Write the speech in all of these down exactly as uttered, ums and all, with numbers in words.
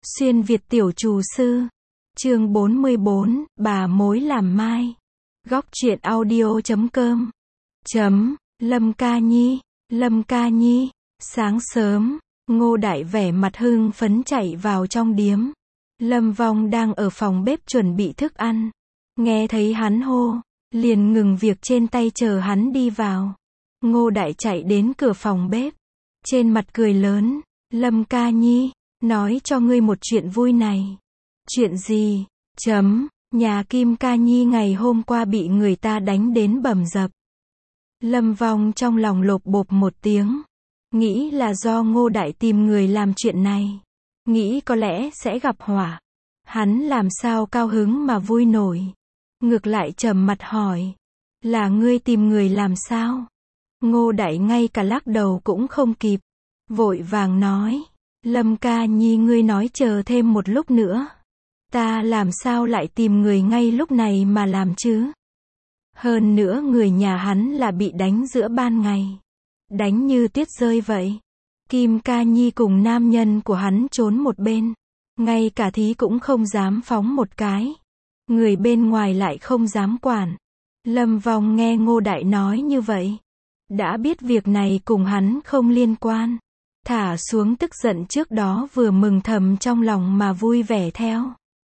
Xuyên Việt tiểu trù sư. Chương bốn mươi bốn, bà mối làm mai. Góc truyện audio chấm com. Chấm, Lâm Ca Nhi, Lâm Ca Nhi. Sáng sớm, Ngô Đại vẻ mặt hưng phấn chạy vào trong điếm. Lâm Vong đang ở phòng bếp chuẩn bị thức ăn. Nghe thấy hắn hô, liền ngừng việc trên tay chờ hắn đi vào. Ngô Đại chạy đến cửa phòng bếp. Trên mặt cười lớn, Lâm Ca Nhi, nói cho ngươi một chuyện vui này. Chuyện gì? Chấm, nhà Kim Ca Nhi ngày hôm qua bị người ta đánh đến bầm dập. Lâm Vong trong lòng lột bột một tiếng. Nghĩ là do Ngô Đại tìm người làm chuyện này. Nghĩ có lẽ sẽ gặp họa. Hắn làm sao cao hứng mà vui nổi. Ngược lại trầm mặt hỏi. Là ngươi tìm người làm sao? Ngô Đại ngay cả lắc đầu cũng không kịp. Vội vàng nói. Lâm Ca Nhi, ngươi nói chờ thêm một lúc nữa. Ta làm sao lại tìm người ngay lúc này mà làm chứ? Hơn nữa người nhà hắn là bị đánh giữa ban ngày. Đánh như tuyết rơi vậy. Kim Ca Nhi cùng nam nhân của hắn trốn một bên. Ngay cả thí cũng không dám phóng một cái. Người bên ngoài lại không dám quản. Lâm Vong nghe Ngô Đại nói như vậy. Đã biết việc này cùng hắn không liên quan. Thả xuống tức giận trước đó vừa mừng thầm trong lòng mà vui vẻ theo.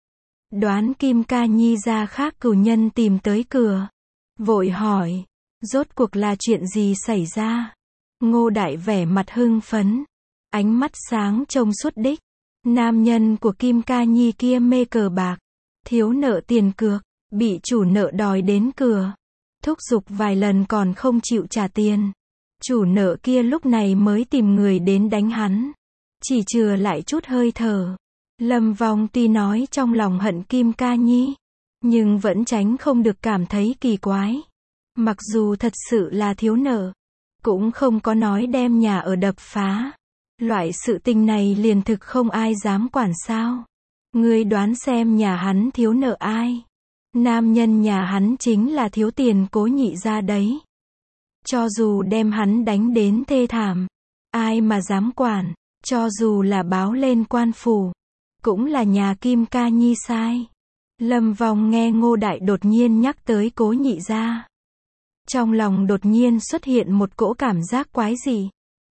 Đoán Kim Ca Nhi ra khác cừu nhân tìm tới cửa. Vội hỏi. Rốt cuộc là chuyện gì xảy ra? Ngô Đại vẻ mặt hưng phấn. Ánh mắt sáng trông suốt đích. Nam nhân của Kim Ca Nhi kia mê cờ bạc. Thiếu nợ tiền cược. Bị chủ nợ đòi đến cửa. Thúc giục vài lần còn không chịu trả tiền. Chủ nợ kia lúc này mới tìm người đến đánh hắn. Chỉ chừa lại chút hơi thở. Lâm Vong tuy nói trong lòng hận Kim Ca Nhi. Nhưng vẫn tránh không được cảm thấy kỳ quái. Mặc dù thật sự là thiếu nợ. Cũng không có nói đem nhà ở đập phá. Loại sự tình này liền thực không ai dám quản sao. Ngươi đoán xem nhà hắn thiếu nợ ai? Nam nhân nhà hắn chính là thiếu tiền Cố Nhị gia đấy. Cho dù đem hắn đánh đến thê thảm. Ai mà dám quản. Cho dù là báo lên quan phủ. Cũng là nhà Kim Ca Nhi sai. Lâm Vong nghe Ngô Đại đột nhiên nhắc tới Cố Nhị gia. Trong lòng đột nhiên xuất hiện một cỗ cảm giác quái dị.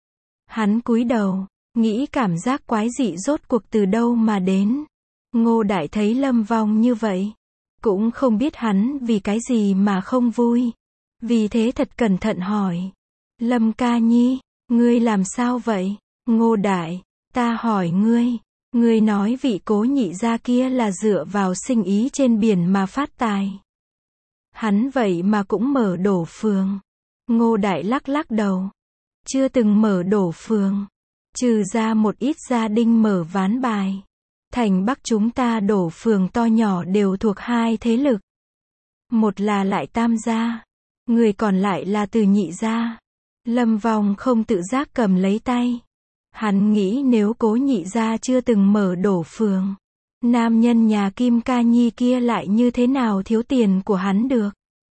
Hắn cúi đầu, nghĩ cảm giác quái dị rốt cuộc từ đâu mà đến. Ngô Đại thấy Lâm Vong như vậy. Cũng không biết hắn vì cái gì mà không vui. Vì thế thật cẩn thận hỏi. Lâm Ca Nhi, ngươi làm sao vậy? Ngô Đại, ta hỏi ngươi. Ngươi nói vị Cố Nhị gia kia là dựa vào sinh ý trên biển mà phát tài. Hắn vậy mà cũng mở đổ phường. Ngô Đại lắc lắc đầu. Chưa từng mở đổ phường. Trừ ra một ít gia đình mở ván bài. Thành Bắc chúng ta đổ phường to nhỏ đều thuộc hai thế lực. Một là Lại Tam gia. Người còn lại là Từ Nhị gia. Lâm Vong không tự giác cầm lấy tay. Hắn nghĩ nếu Cố Nhị gia chưa từng mở đổ phường. Nam nhân nhà Kim Ca Nhi kia lại như thế nào thiếu tiền của hắn được.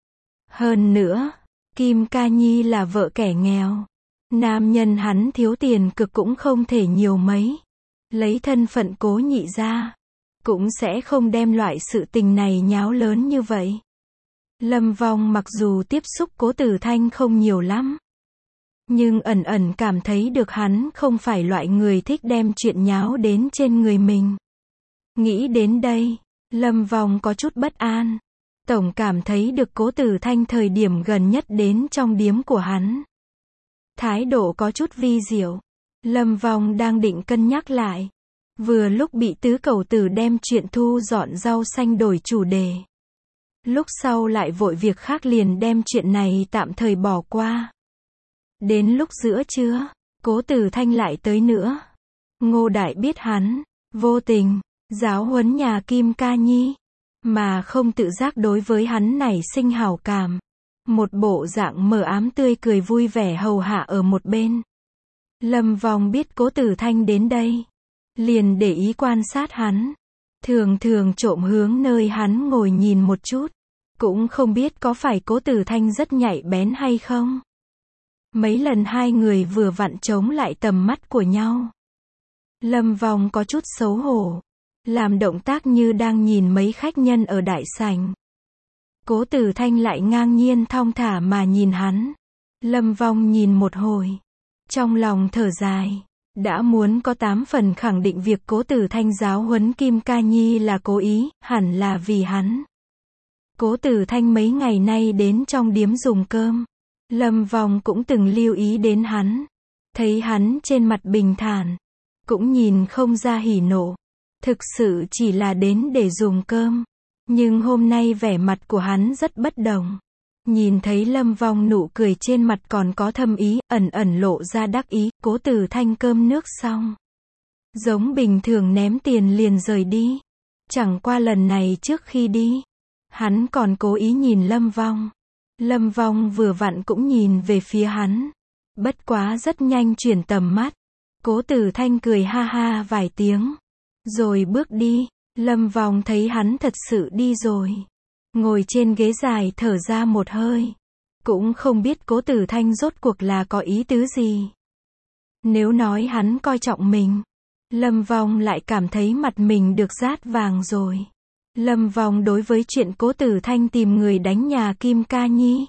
Hơn nữa, Kim Ca Nhi là vợ kẻ nghèo. Nam nhân hắn thiếu tiền cực cũng không thể nhiều mấy. Lấy thân phận Cố Nhị gia, cũng sẽ không đem loại sự tình này nháo lớn như vậy. Lâm Vong mặc dù tiếp xúc Cố Tử Thanh không nhiều lắm. Nhưng ẩn ẩn cảm thấy được hắn không phải loại người thích đem chuyện nháo đến trên người mình. Nghĩ đến đây, Lâm Vong có chút bất an. Tổng cảm thấy được Cố Tử Thanh thời điểm gần nhất đến trong điếm của hắn. Thái độ có chút vi diệu. Lâm Vong đang định cân nhắc lại. Vừa lúc bị tứ cẩu tử đem chuyện thu dọn rau xanh đổi chủ đề. Lúc sau lại vội việc khác liền đem chuyện này tạm thời bỏ qua. Đến lúc giữa trưa, Cố Tử Thanh lại tới nữa. Ngô Đại biết hắn, vô tình, giáo huấn nhà Kim Ca Nhi. Mà không tự giác đối với hắn nảy sinh hảo cảm. Một bộ dạng mờ ám tươi cười vui vẻ hầu hạ ở một bên. Lâm Vong biết Cố Tử Thanh đến đây. Liền để ý quan sát hắn. Thường thường trộm hướng nơi hắn ngồi nhìn một chút. Cũng không biết có phải Cố Tử Thanh rất nhạy bén hay không. Mấy lần hai người vừa vặn chống lại tầm mắt của nhau. Lâm Vong có chút xấu hổ, làm động tác như đang nhìn mấy khách nhân ở đại sảnh. Cố Tử Thanh lại ngang nhiên thong thả mà nhìn hắn. Lâm Vong nhìn một hồi, trong lòng thở dài, đã muốn có tám phần khẳng định việc Cố Tử Thanh giáo huấn Kim Ca Nhi là cố ý, hẳn là vì hắn. Cố Tử Thanh mấy ngày nay đến trong điếm dùng cơm, Lâm Vong cũng từng lưu ý đến hắn, thấy hắn trên mặt bình thản, cũng nhìn không ra hỉ nộ, thực sự chỉ là đến để dùng cơm. Nhưng hôm nay vẻ mặt của hắn rất bất đồng. Nhìn thấy Lâm Vong nụ cười trên mặt còn có thâm ý, ẩn ẩn lộ ra đắc ý. Cố Tử Thanh cơm nước xong, giống bình thường ném tiền liền rời đi. Chẳng qua lần này trước khi đi, hắn còn cố ý nhìn Lâm Vong. Lâm Vong vừa vặn cũng nhìn về phía hắn, bất quá rất nhanh chuyển tầm mắt. Cố Tử Thanh cười ha ha vài tiếng, rồi bước đi. Lâm Vong thấy hắn thật sự đi rồi, ngồi trên ghế dài thở ra một hơi, cũng không biết Cố Tử Thanh rốt cuộc là có ý tứ gì. Nếu nói hắn coi trọng mình, Lâm Vong lại cảm thấy mặt mình được rát vàng rồi. Lâm Vong đối với chuyện Cố Tử Thanh tìm người đánh nhà Kim Ca Nhi,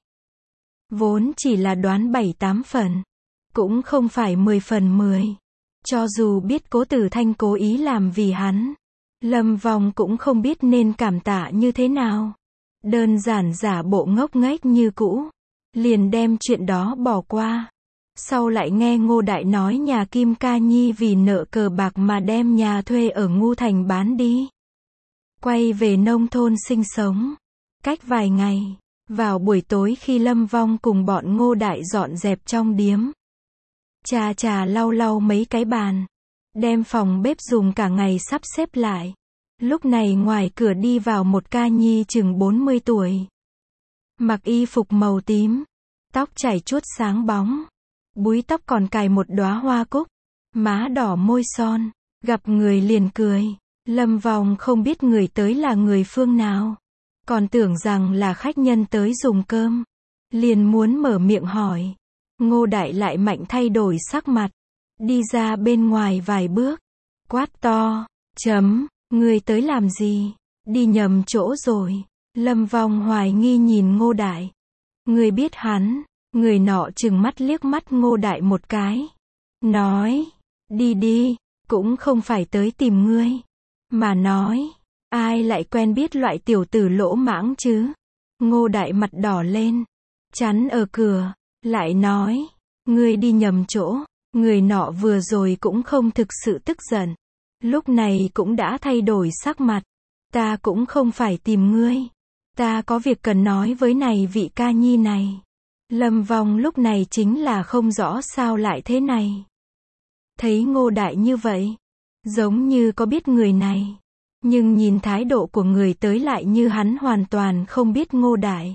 vốn chỉ là đoán bảy tám phần, cũng không phải mười phần mười. Cho dù biết Cố Tử Thanh cố ý làm vì hắn, Lâm Vong cũng không biết nên cảm tạ như thế nào. Đơn giản giả bộ ngốc nghếch như cũ, liền đem chuyện đó bỏ qua. Sau lại nghe Ngô Đại nói nhà Kim Ca Nhi vì nợ cờ bạc mà đem nhà thuê ở Ngu Thành bán đi, quay về nông thôn sinh sống. Cách vài ngày, vào buổi tối khi Lâm Vong cùng bọn Ngô Đại dọn dẹp trong điếm, chà chà lau lau mấy cái bàn, đem phòng bếp dùng cả ngày sắp xếp lại. Lúc này ngoài cửa đi vào một ca nhi chừng bốn mươi tuổi. Mặc y phục màu tím, tóc chảy chuốt sáng bóng, búi tóc còn cài một đóa hoa cúc, má đỏ môi son, gặp người liền cười. Lâm Vong không biết người tới là người phương nào, còn tưởng rằng là khách nhân tới dùng cơm, liền muốn mở miệng hỏi. Ngô Đại lại mạnh thay đổi sắc mặt, đi ra bên ngoài vài bước, quát to, chấm, người tới làm gì, đi nhầm chỗ rồi. Lâm Vong hoài nghi nhìn Ngô Đại, người biết hắn, người nọ trừng mắt liếc mắt Ngô Đại một cái, nói, đi đi, cũng không phải tới tìm ngươi, mà nói, ai lại quen biết loại tiểu tử lỗ mãng chứ. Ngô Đại mặt đỏ lên, chắn ở cửa, lại nói, ngươi đi nhầm chỗ. Người nọ vừa rồi cũng không thực sự tức giận, lúc này cũng đã thay đổi sắc mặt. Ta cũng không phải tìm ngươi, ta có việc cần nói với này vị ca nhi này. Lâm Vong lúc này chính là không rõ sao lại thế này. Thấy Ngô Đại như vậy, giống như có biết người này, nhưng nhìn thái độ của người tới lại như hắn hoàn toàn không biết Ngô Đại.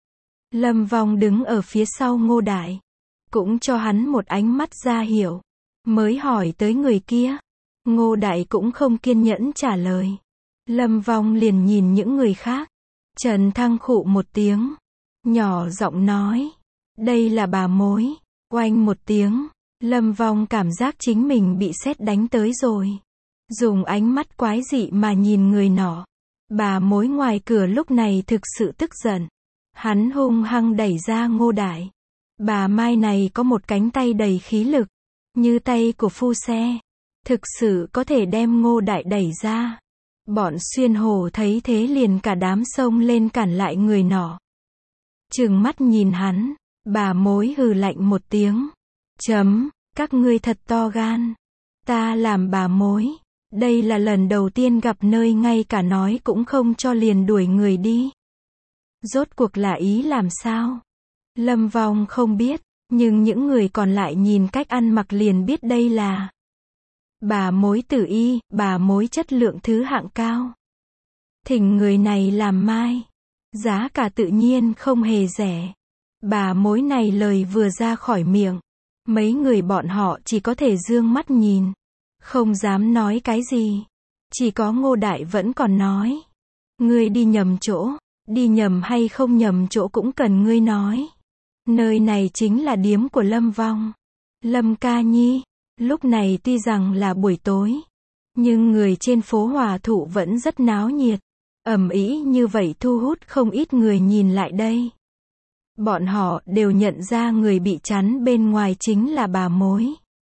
Lâm Vong đứng ở phía sau Ngô Đại, cũng cho hắn một ánh mắt ra hiểu, mới hỏi tới người kia. Ngô Đại cũng không kiên nhẫn trả lời. Lâm Vong liền nhìn những người khác. Trần Thăng khụ một tiếng, nhỏ giọng nói, đây là bà mối. Oanh một tiếng, Lâm Vong cảm giác chính mình bị sét đánh tới rồi. Dùng ánh mắt quái dị mà nhìn người nọ. Bà mối ngoài cửa lúc này thực sự tức giận. Hắn hung hăng đẩy ra Ngô Đại. Bà Mai này có một cánh tay đầy khí lực, như tay của phu xe, thực sự có thể đem Ngô Đại đẩy ra. Bọn Xuyên Hồ thấy thế liền cả đám xông lên cản lại người nọ. Trừng mắt nhìn hắn, bà mối hừ lạnh một tiếng. Chấm, các ngươi thật to gan. Ta làm bà mối, đây là lần đầu tiên gặp nơi ngay cả nói cũng không cho liền đuổi người đi. Rốt cuộc là ý làm sao? Lâm Vong không biết, nhưng những người còn lại nhìn cách ăn mặc liền biết đây là bà mối tử y, bà mối chất lượng thứ hạng cao. Thỉnh người này làm mai, giá cả tự nhiên không hề rẻ. Bà mối này lời vừa ra khỏi miệng, mấy người bọn họ chỉ có thể dương mắt nhìn, không dám nói cái gì. Chỉ có Ngô Đại vẫn còn nói, ngươi đi nhầm chỗ, đi nhầm hay không nhầm chỗ cũng cần ngươi nói. Nơi này chính là điếm của Lâm Vong. Lâm Ca Nhi, Lúc này tuy rằng là buổi tối, nhưng người trên phố Hòa Thụ vẫn rất náo nhiệt. Ầm ĩ như vậy thu hút không ít người nhìn lại đây. Bọn họ đều nhận ra người bị chắn bên ngoài chính là bà mối.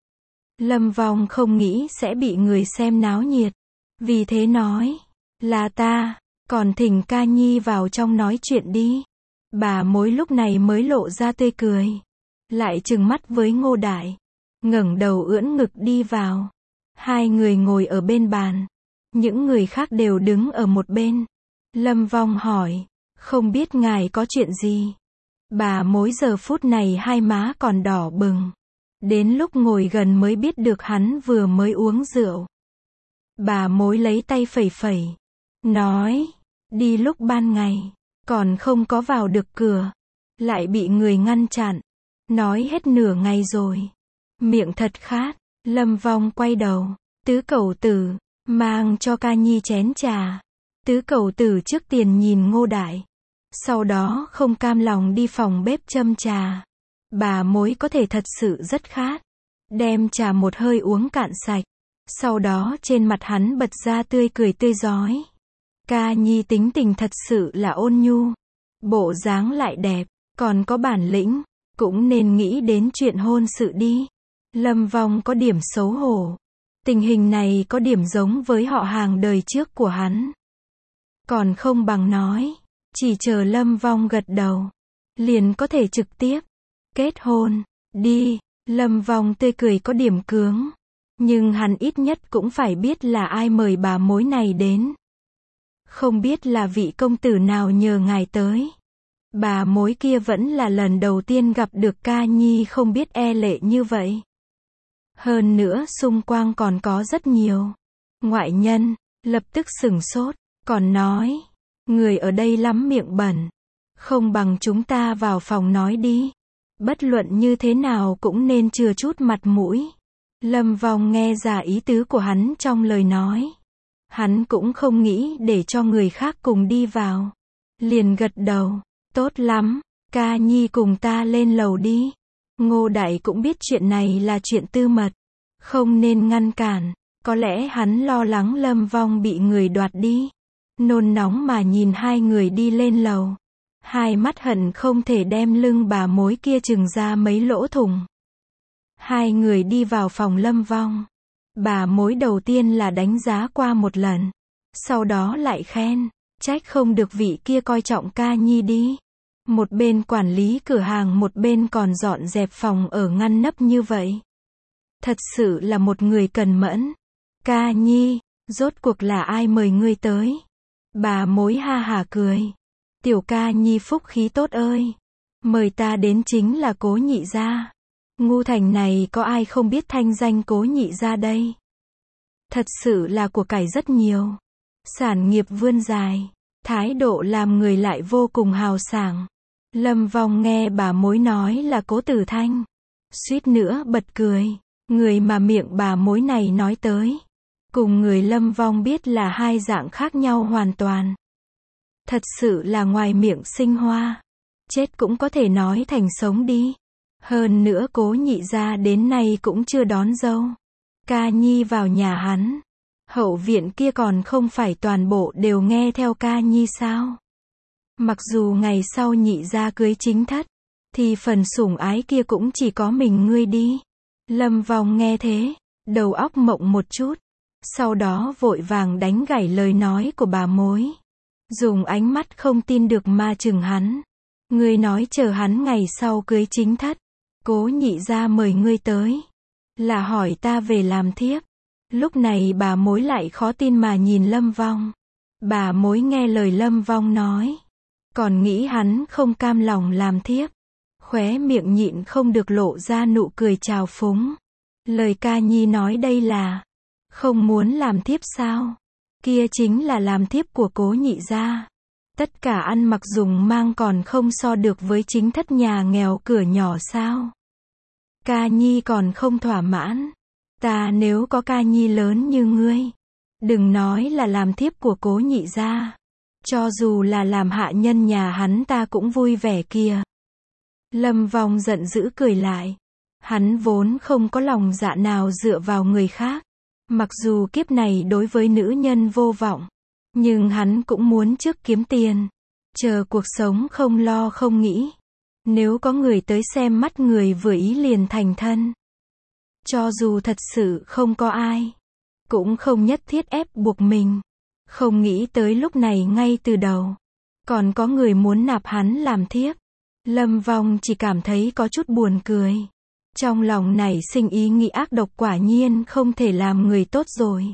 Lâm Vong không nghĩ sẽ bị người xem náo nhiệt. Vì thế nói, là ta, còn thỉnh ca nhi vào trong nói chuyện đi. Bà mối lúc này mới lộ ra tươi cười. Lại trừng mắt với Ngô Đại. Ngẩng đầu ưỡn ngực đi vào. Hai người ngồi ở bên bàn. Những người khác đều đứng ở một bên. Lâm Vong hỏi, không biết ngài có chuyện gì? Bà mối giờ phút này hai má còn đỏ bừng. Đến lúc ngồi gần mới biết được hắn vừa mới uống rượu. Bà mối lấy tay phẩy phẩy. Nói, đi lúc ban ngày, còn không có vào được cửa. Lại bị người ngăn chặn. Nói hết nửa ngày rồi. Miệng thật khát. Lâm Vong quay đầu. Tứ Cẩu Tử, mang cho ca nhi chén trà. Tứ Cẩu Tử trước tiền nhìn Ngô Đại. Sau đó không cam lòng đi phòng bếp châm trà. Bà mối có thể thật sự rất khát. Đem trà một hơi uống cạn sạch. Sau đó trên mặt hắn bật ra tươi cười tươi rói. Ca nhi tính tình thật sự là ôn nhu. Bộ dáng lại đẹp, còn có bản lĩnh. Cũng nên nghĩ đến chuyện hôn sự đi. Lâm Vong có điểm xấu hổ. Tình hình này có điểm giống với họ hàng đời trước của hắn. Còn không bằng nói, chỉ chờ Lâm Vong gật đầu, liền có thể trực tiếp kết hôn. Đi. Lâm Vong tươi cười có điểm cứng. Nhưng hắn ít nhất cũng phải biết là ai mời bà mối này đến. Không biết là vị công tử nào nhờ ngài tới. Bà mối kia vẫn là lần đầu tiên gặp được ca nhi không biết e lệ như vậy. Hơn nữa xung quanh còn có rất nhiều ngoại nhân. Lập tức sửng sốt. Còn nói, người ở đây lắm miệng bẩn. Không bằng chúng ta vào phòng nói đi. Bất luận như thế nào cũng nên chừa chút mặt mũi. Lâm Vong nghe ra ý tứ của hắn trong lời nói. Hắn cũng không nghĩ để cho người khác cùng đi vào. Liền gật đầu. Tốt lắm, ca nhi cùng ta lên lầu đi. Ngô Đại cũng biết chuyện này là chuyện tư mật. Không nên ngăn cản. Có lẽ hắn lo lắng Lâm Vong bị người đoạt đi. Nôn nóng mà nhìn hai người đi lên lầu. Hai mắt hận không thể đem lưng bà mối kia trừng ra mấy lỗ thủng. Hai người đi vào phòng Lâm Vong. Bà mối đầu tiên là đánh giá qua một lần. Sau đó lại khen. Trách không được vị kia coi trọng ca nhi đi. Một bên quản lý cửa hàng một bên còn dọn dẹp phòng ở ngăn nắp như vậy. Thật sự là một người cần mẫn. Ca nhi, rốt cuộc là ai mời ngươi tới? Bà mối ha hả cười. Tiểu ca nhi phúc khí tốt ơi. Mời ta đến chính là Cố Nhị gia. Ngu thành này có ai không biết thanh danh Cố Nhị gia đây? Thật sự là của cải rất nhiều. Sản nghiệp vươn dài. Thái độ làm người lại vô cùng hào sảng. Lâm Vong nghe bà mối nói là Cố Tử Thanh. Suýt nữa bật cười. Người mà miệng bà mối này nói tới. Cùng người Lâm Vong biết là hai dạng khác nhau hoàn toàn. Thật sự là ngoài miệng sinh hoa. Chết cũng có thể nói thành sống đi. Hơn nữa Cố Nhị gia đến nay cũng chưa đón dâu. Ca nhi vào nhà hắn. Hậu viện kia còn không phải toàn bộ đều nghe theo ca nhi sao? Mặc dù ngày sau nhị gia cưới chính thất, thì phần sủng ái kia cũng chỉ có mình ngươi đi. Lâm Vong nghe thế, đầu óc mộng một chút. Sau đó vội vàng đánh gãy lời nói của bà mối. Dùng ánh mắt không tin được mà chừng hắn. Ngươi nói chờ hắn ngày sau cưới chính thất. Cố Nhị gia mời ngươi tới. Là hỏi ta về làm thiếp. Lúc này bà mối lại khó tin mà nhìn Lâm Vong. Bà mối nghe lời Lâm Vong nói. Còn nghĩ hắn không cam lòng làm thiếp. Khóe miệng nhịn không được lộ ra nụ cười trào phúng. Lời ca nhi nói đây là. Không muốn làm thiếp sao? Kia chính là làm thiếp của Cố Nhị gia. Tất cả ăn mặc dùng mang còn không so được với chính thất nhà nghèo cửa nhỏ sao? Ca nhi còn không thỏa mãn. Ta nếu có ca nhi lớn như ngươi, đừng nói là làm thiếp của Cố Nhị gia. Cho dù là làm hạ nhân nhà hắn ta cũng vui vẻ kìa. Lâm Vong giận dữ cười lại. Hắn vốn không có lòng dạ nào dựa vào người khác. Mặc dù kiếp này đối với nữ nhân vô vọng, nhưng hắn cũng muốn trước kiếm tiền, chờ cuộc sống không lo không nghĩ. Nếu có người tới xem mắt người vừa ý liền thành thân. Cho dù thật sự không có ai, cũng không nhất thiết ép buộc mình. Không nghĩ tới lúc này ngay từ đầu, còn có người muốn nạp hắn làm thiếp. Lâm Vong chỉ cảm thấy có chút buồn cười. Trong lòng nảy sinh ý nghĩ ác độc, quả nhiên không thể làm người tốt rồi.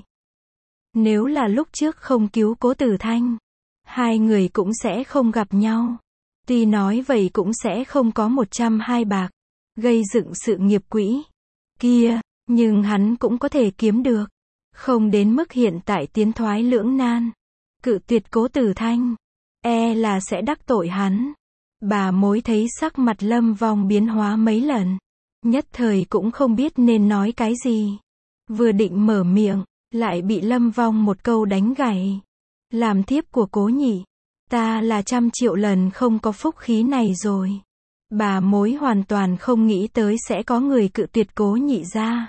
Nếu là lúc trước không cứu Cố Tử Thanh, hai người cũng sẽ không gặp nhau. Tuy nói vậy cũng sẽ không có một trăm hai bạc, gây dựng sự nghiệp quỹ kia, nhưng hắn cũng có thể kiếm được. Không đến mức hiện tại tiến thoái lưỡng nan. Cự tuyệt Cố Tử Thanh, e là sẽ đắc tội hắn. Bà mối thấy sắc mặt Lâm Vong biến hóa mấy lần, nhất thời cũng không biết nên nói cái gì. Vừa định mở miệng, lại bị Lâm Vong một câu đánh gãy. Làm thiếp của Cố nhị, ta là trăm triệu lần không có phúc khí này rồi. Bà mối hoàn toàn không nghĩ tới sẽ có người cự tuyệt Cố nhị ra.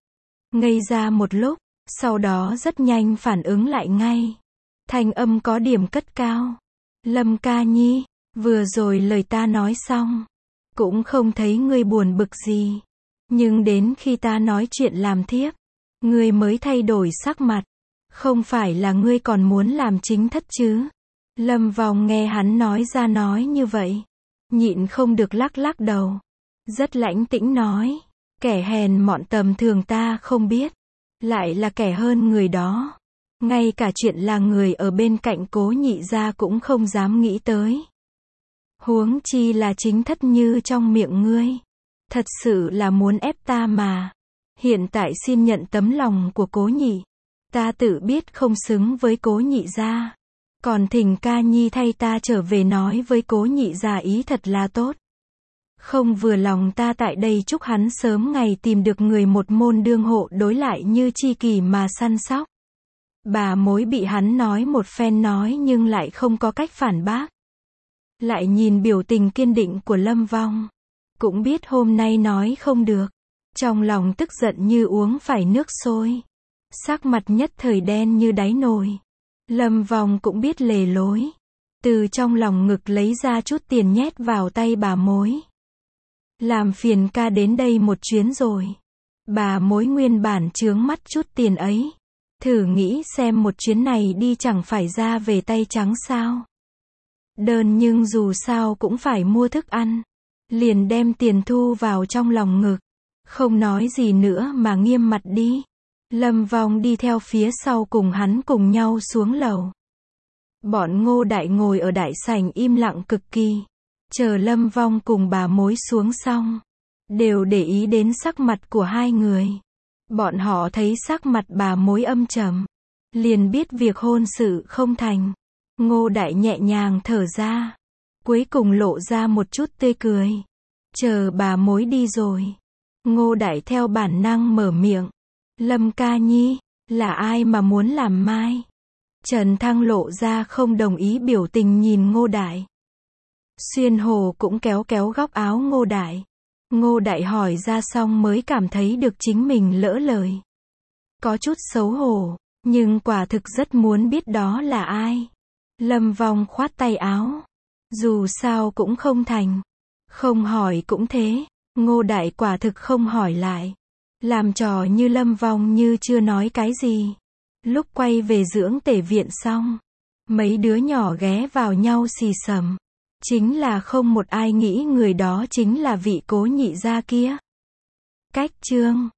Ngây ra một lúc, sau đó rất nhanh phản ứng lại ngay. Thanh âm có điểm cất cao. Lâm ca nhi, vừa rồi lời ta nói xong, cũng không thấy ngươi buồn bực gì. Nhưng đến khi ta nói chuyện làm thiếp, ngươi mới thay đổi sắc mặt. Không phải là ngươi còn muốn làm chính thất chứ? Lâm Vong nghe hắn nói ra nói như vậy, nhịn không được lắc lắc đầu. Rất lãnh tĩnh nói, kẻ hèn mọn tầm thường ta không biết, lại là kẻ hơn người đó. Ngay cả chuyện là người ở bên cạnh Cố nhị gia cũng không dám nghĩ tới. Huống chi là chính thất như trong miệng ngươi. Thật sự là muốn ép ta mà. Hiện tại xin nhận tấm lòng của Cố nhị. Ta tự biết không xứng với Cố nhị gia. Còn thỉnh ca nhi thay ta trở về nói với Cố nhị gia ý thật là tốt. Không vừa lòng ta tại đây chúc hắn sớm ngày tìm được người một môn đương hộ đối lại như chi kỷ mà săn sóc. Bà mối bị hắn nói một phen nói nhưng lại không có cách phản bác. Lại nhìn biểu tình kiên định của Lâm Vong, cũng biết hôm nay nói không được. Trong lòng tức giận như uống phải nước sôi. Sắc mặt nhất thời đen như đáy nồi. Lâm Vong cũng biết lề lối. Từ trong lòng ngực lấy ra chút tiền nhét vào tay bà mối. Làm phiền ca đến đây một chuyến rồi. Bà mối nguyên bản chướng mắt chút tiền ấy. Thử nghĩ xem một chuyến này đi chẳng phải ra về tay trắng sao. Đơn nhưng dù sao cũng phải mua thức ăn. Liền đem tiền thu vào trong lòng ngực. Không nói gì nữa mà nghiêm mặt đi. Lâm Vong đi theo phía sau cùng hắn cùng nhau xuống lầu. Bọn Ngô Đại ngồi ở đại sảnh im lặng cực kỳ. Chờ Lâm Vong cùng bà mối xuống xong. Đều để ý đến sắc mặt của hai người. Bọn họ thấy sắc mặt bà mối âm trầm. Liền biết việc hôn sự không thành. Ngô Đại nhẹ nhàng thở ra. Cuối cùng lộ ra một chút tươi cười. Chờ bà mối đi rồi. Ngô Đại theo bản năng mở miệng. Lâm ca nhi, là ai mà muốn làm mai? Trần Thăng lộ ra không đồng ý biểu tình nhìn Ngô Đại. Xuyên Hồ cũng kéo kéo góc áo Ngô Đại. Ngô Đại hỏi ra xong mới cảm thấy được chính mình lỡ lời. Có chút xấu hổ, nhưng quả thực rất muốn biết đó là ai. Lâm Vong khoát tay áo. Dù sao cũng không thành. Không hỏi cũng thế. Ngô Đại quả thực không hỏi lại. Làm trò như Lâm Vong như chưa nói cái gì. Lúc quay về dưỡng tể viện xong, mấy đứa nhỏ ghé vào nhau xì xầm. Chính là không một ai nghĩ người đó chính là vị Cố nhị gia kia. Cách chương